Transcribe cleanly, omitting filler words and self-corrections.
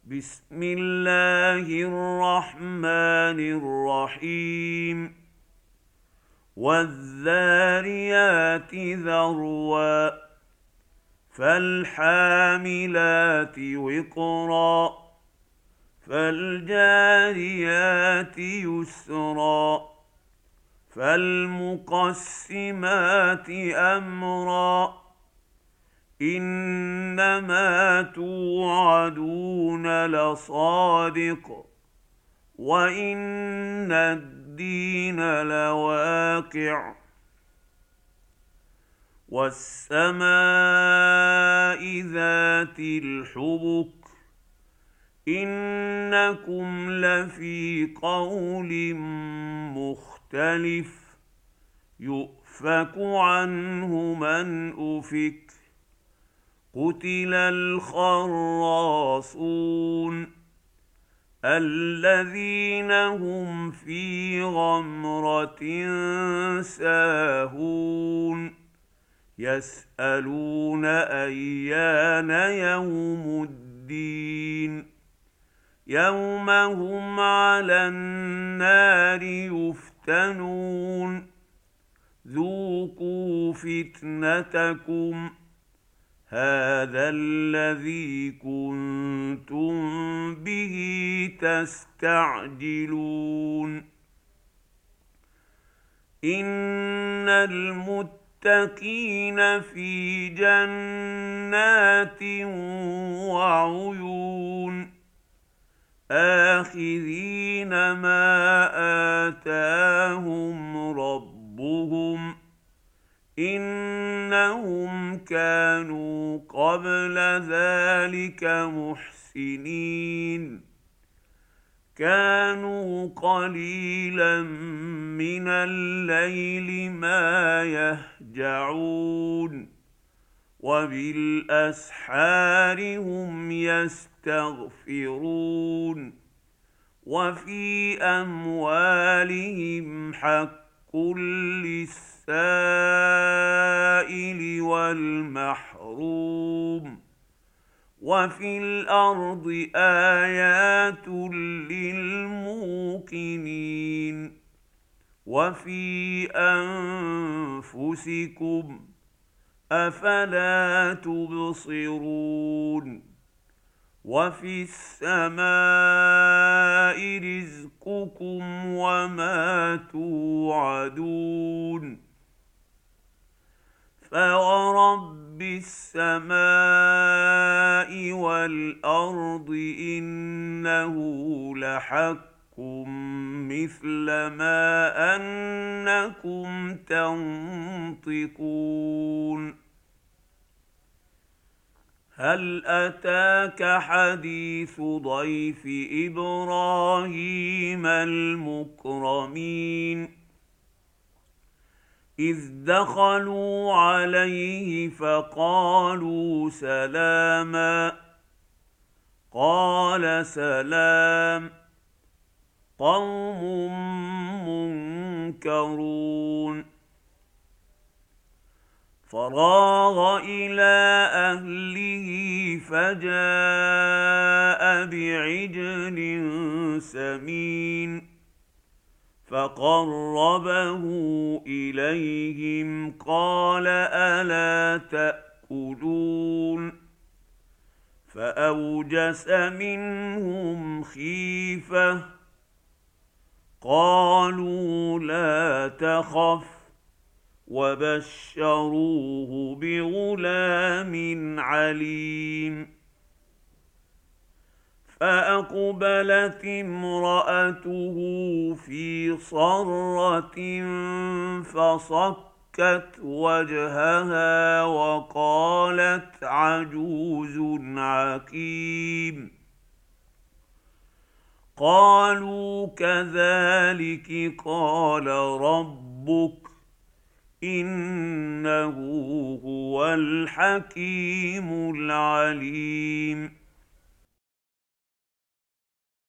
بسم الله الرحمن الرحيم والذاريات ذروا فالحاملات وقرا فالجاريات يسرا فالمقسمات أمرا إنما توعدون لصادق وإن الدين لواقع والسماء ذات الحبك إنكم لفي قول مختلف يؤفك عنه من أفك قتل الخراصون الذين هم في غمرة ساهون يسألون أيان يوم الدين يوم هم على النار يفتنون ذوقوا فتنتكم هذا الذي كنتم به تستعجلون إن المتقين في جنات وعيون آخذين ما آتاهم ربهم إنهم كانوا قبل ذلك محسنين كانوا قليلا من الليل ما يهجعون وبالأسحار هم يستغفرون وفي أموالهم حق للسائل والمحروم وفي الأرض آيات للموقنين وفي أنفسكم أفلا تبصرون وفي السماء رزقكم وما توعدون فورب السماء والأرض إنه لحق مثل ما أنكم تنطقون هل أتاك حديث ضيف إبراهيم المكرمين إذ دخلوا عليه فقالوا سلاما قال سلام قوم منكرون فراغ إلى أهله فجاء بعجل سمين فقربه إليهم قال ألا تأكلون فأوجس منهم خيفة قالوا لا تخف وبشروه بغلام عليم فأقبلت امرأته في صرة فصكت وجهها وقالت عجوز عقيم قالوا كذلك قال ربك إنه هو الحكيم العليم